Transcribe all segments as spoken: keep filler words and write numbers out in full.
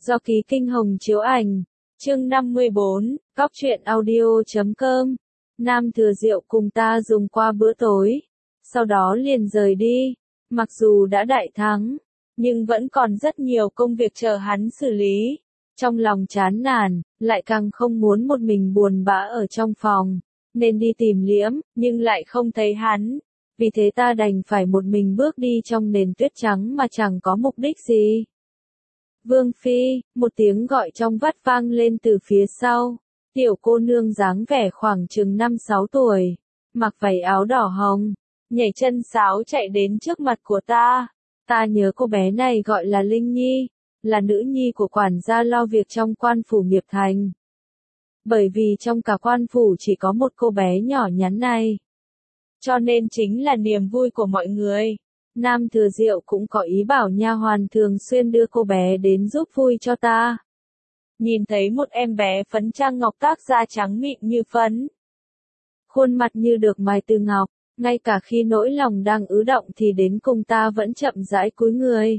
Do Ký Kinh Hồng chiếu ảnh. Chương năm mươi bốn, Cóc truyện audio chấm com. Nam Thừa Diệu cùng ta dùng qua bữa tối, sau đó liền rời đi. Mặc dù đã đại thắng, nhưng vẫn còn rất nhiều công việc chờ hắn xử lý. Trong lòng chán nản, lại càng không muốn một mình buồn bã ở trong phòng, nên đi tìm Liễm, nhưng lại không thấy hắn. Vì thế ta đành phải một mình bước đi trong nền tuyết trắng mà chẳng có mục đích gì. Vương Phi, một tiếng gọi trong vắt vang lên từ phía sau. Tiểu cô nương dáng vẻ khoảng chừng năm sáu tuổi, mặc váy áo đỏ hồng, nhảy chân sáo chạy đến trước mặt của ta. Ta nhớ cô bé này gọi là Linh Nhi, là nữ nhi của quản gia lo việc trong quan phủ Nghiệp Thành. Bởi vì trong cả quan phủ chỉ có một cô bé nhỏ nhắn này, cho nên chính là niềm vui của mọi người. Nam Thừa Diệu cũng có ý bảo nha hoàn thường xuyên đưa cô bé đến giúp vui cho ta. Nhìn thấy một em bé phấn trang ngọc tác da trắng mịn như phấn, khuôn mặt như được mài từ ngọc, ngay cả khi nỗi lòng đang ứ động thì đến cùng ta vẫn chậm rãi cúi người.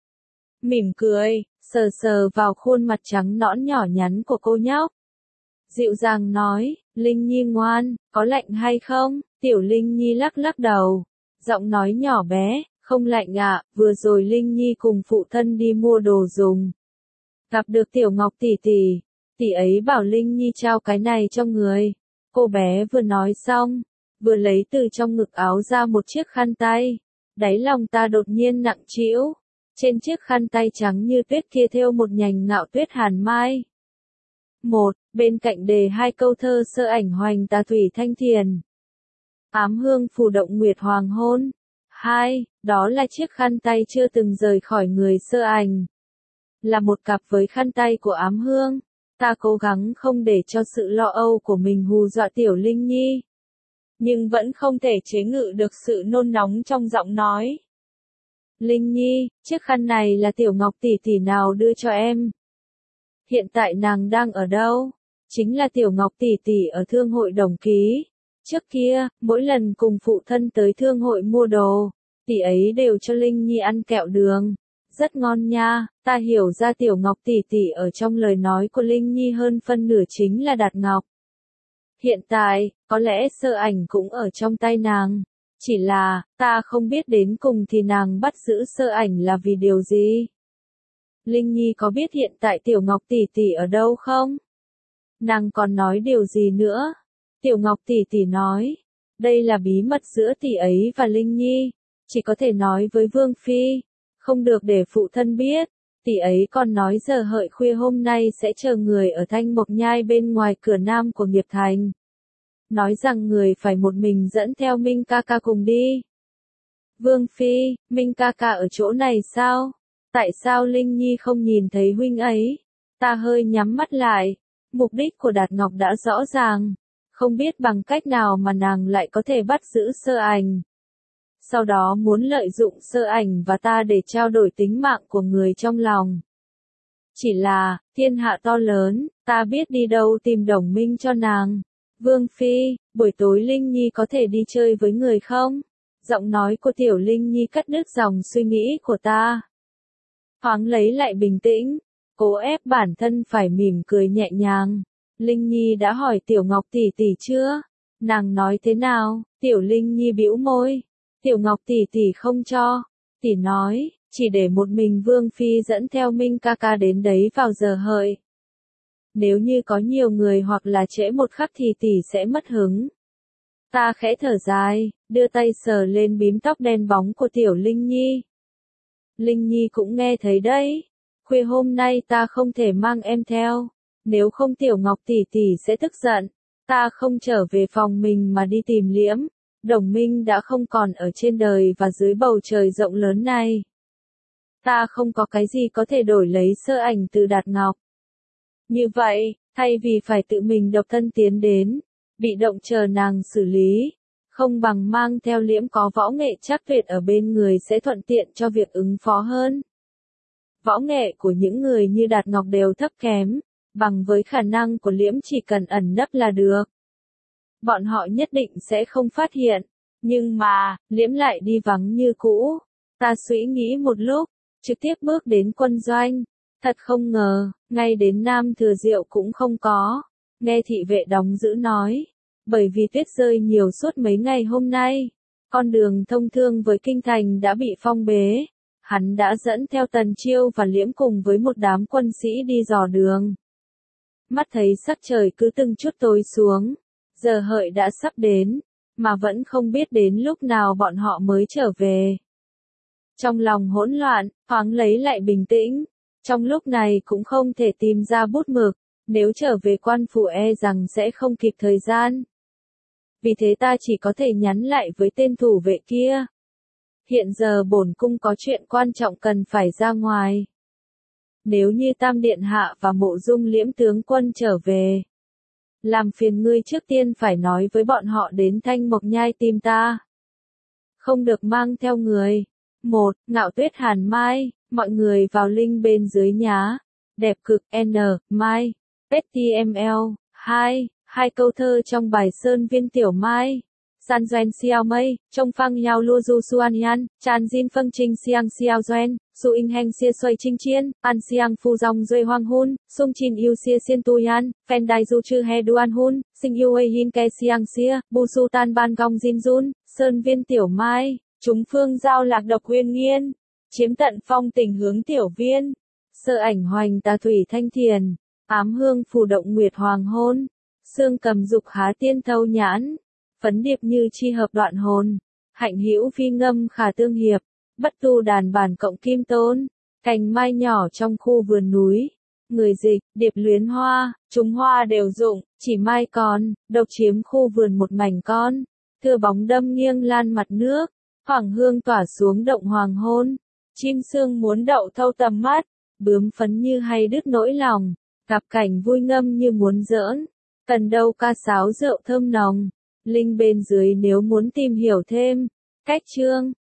Mỉm cười, sờ sờ vào khuôn mặt trắng nõn nhỏ nhắn của cô nhóc. Dịu dàng nói, Linh Nhi ngoan, có lạnh hay không? Tiểu Linh Nhi lắc lắc đầu, giọng nói nhỏ bé, không lạnh ạ, vừa rồi Linh Nhi cùng phụ thân đi mua đồ dùng. Gặp được Tiểu Ngọc tỷ tỷ, tỷ ấy bảo Linh Nhi trao cái này cho người. Cô bé vừa nói xong, vừa lấy từ trong ngực áo ra một chiếc khăn tay. Đáy lòng ta đột nhiên nặng trĩu. Trên chiếc khăn tay trắng như tuyết kia thêu một nhành ngạo tuyết hàn mai. Một, bên cạnh đề hai câu thơ sơ ảnh hoành tà thủy thanh thiền. Ám hương phù động nguyệt hoàng hôn. Hai, đó là chiếc khăn tay chưa từng rời khỏi người sơ ảnh. Là một cặp với khăn tay của ám hương. Ta cố gắng không để cho sự lo âu của mình hù dọa Tiểu Linh Nhi, nhưng vẫn không thể chế ngự được sự nôn nóng trong giọng nói. Linh Nhi, chiếc khăn này là Tiểu Ngọc tỷ tỷ nào đưa cho em? Hiện tại nàng đang ở đâu? Chính là Tiểu Ngọc tỷ tỷ ở thương hội Đồng Ký. Trước kia, mỗi lần cùng phụ thân tới thương hội mua đồ, tỷ ấy đều cho Linh Nhi ăn kẹo đường. Rất ngon nha, ta hiểu ra Tiểu Ngọc tỷ tỷ ở trong lời nói của Linh Nhi hơn phân nửa chính là Đạt Ngọc. Hiện tại, có lẽ sơ ảnh cũng ở trong tay nàng. Chỉ là, ta không biết đến cùng thì nàng bắt giữ sơ ảnh là vì điều gì. Linh Nhi có biết hiện tại Tiểu Ngọc tỷ tỷ ở đâu không? Nàng còn nói điều gì nữa? Tiểu Ngọc tỷ tỷ nói, đây là bí mật giữa tỷ ấy và Linh Nhi, chỉ có thể nói với Vương Phi, không được để phụ thân biết. Tỷ ấy còn nói giờ hợi khuya hôm nay sẽ chờ người ở Thanh Mộc Nhai bên ngoài cửa nam của Nghiệp Thành. Nói rằng người phải một mình dẫn theo Minh ca ca cùng đi. Vương Phi, Minh ca ca ở chỗ này sao? Tại sao Linh Nhi không nhìn thấy huynh ấy? Ta hơi nhắm mắt lại. Mục đích của Đạt Ngọc đã rõ ràng. Không biết bằng cách nào mà nàng lại có thể bắt giữ sơ ảnh. Sau đó muốn lợi dụng sơ ảnh và ta để trao đổi tính mạng của người trong lòng. Chỉ là, thiên hạ to lớn, ta biết đi đâu tìm đồng minh cho nàng. Vương Phi, buổi tối Linh Nhi có thể đi chơi với người không? Giọng nói của Tiểu Linh Nhi cắt đứt dòng suy nghĩ của ta. Thoáng lấy lại bình tĩnh, cố ép bản thân phải mỉm cười nhẹ nhàng. Linh Nhi đã hỏi Tiểu Ngọc tỷ tỷ chưa? Nàng nói thế nào? Tiểu Linh Nhi bĩu môi. Tiểu Ngọc tỷ tỷ không cho. Tỷ nói, chỉ để một mình Vương Phi dẫn theo Minh ca ca đến đấy vào giờ hợi. Nếu như có nhiều người hoặc là trễ một khắc thì tỷ sẽ mất hứng. Ta khẽ thở dài, đưa tay sờ lên bím tóc đen bóng của Tiểu Linh Nhi. Linh Nhi cũng nghe thấy đấy. Khuya hôm nay ta không thể mang em theo. Nếu không Tiểu Ngọc tỷ tỷ sẽ tức giận. Ta không trở về phòng mình mà đi tìm Liễm. Đồng minh đã không còn ở trên đời và dưới bầu trời rộng lớn này. Ta không có cái gì có thể đổi lấy sơ ảnh từ Đạt Ngọc. Như vậy, thay vì phải tự mình độc thân tiến đến, bị động chờ nàng xử lý, không bằng mang theo Liễm có võ nghệ chắc tuyệt ở bên người sẽ thuận tiện cho việc ứng phó hơn. Võ nghệ của những người như Đạt Ngọc đều thấp kém, bằng với khả năng của Liễm chỉ cần ẩn nấp là được. Bọn họ nhất định sẽ không phát hiện, nhưng mà, Liễm lại đi vắng như cũ. Ta suy nghĩ một lúc, trực tiếp bước đến quân doanh. Thật không ngờ, ngay đến Nam Thừa Diệu cũng không có. Nghe thị vệ đóng giữ nói, bởi vì tuyết rơi nhiều suốt mấy ngày hôm nay, con đường thông thương với kinh thành đã bị phong bế. Hắn đã dẫn theo Tần Chiêu và Liễm cùng với một đám quân sĩ đi dò đường. Mắt thấy sắc trời cứ từng chút tối xuống, giờ hợi đã sắp đến, mà vẫn không biết đến lúc nào bọn họ mới trở về. Trong lòng hỗn loạn, thoáng lấy lại bình tĩnh, trong lúc này cũng không thể tìm ra bút mực, nếu trở về quan phủ e rằng sẽ không kịp thời gian. Vì thế ta chỉ có thể nhắn lại với tên thủ vệ kia. Hiện giờ bổn cung có chuyện quan trọng cần phải ra ngoài. Nếu như Tam Điện Hạ và Mộ Dung Liễm tướng quân trở về, làm phiền ngươi trước tiên phải nói với bọn họ đến Thanh Mộc Nhai tìm ta. Không được mang theo người. Một, Ngạo Tuyết Hàn Mai, mọi người vào link bên dưới nhá. Đẹp cực N, Mai, ếch ti em lờ. Hai, hai câu thơ trong bài Sơn Viên Tiểu Mai. San Doan Xiao Mây, trong phang nhau lua du suan yan, chan jin phăng trinh xiang xiao doan, su in heng xia xoay trinh chiên, an xiang phu dòng duy hoang hun, sung chin yêu xia xiên tu yan, phen đai du chư he duan hun, sinh yêu ây hin ke xiang xia, bu su tan ban gong jin jun, Sơn Viên Tiểu Mai, chúng phương giao lạc độc huyền nghiên, chiếm tận phong tình hướng tiểu viên, sơ ảnh hoành tà thủy thanh thiền, ám hương phù động nguyệt hoàng hôn, xương cầm dục há tiên thâu nhãn. Phấn điệp như chi hợp đoạn hồn, hạnh hữu phi ngâm khả tương hiệp, bất tu đàn bản cộng kim tôn, cành mai nhỏ trong khu vườn núi, người dịch, điệp luyến hoa, chúng hoa đều rụng, chỉ mai còn, độc chiếm khu vườn một mảnh con, thưa bóng đâm nghiêng lan mặt nước, hoàng hương tỏa xuống động hoàng hôn, chim sương muốn đậu thâu tầm mắt, bướm phấn như hay đứt nỗi lòng, gặp cảnh vui ngâm như muốn giỡn, cần đâu ca sáo rượu thơm nồng. Link bên dưới nếu muốn tìm hiểu thêm. Cách chương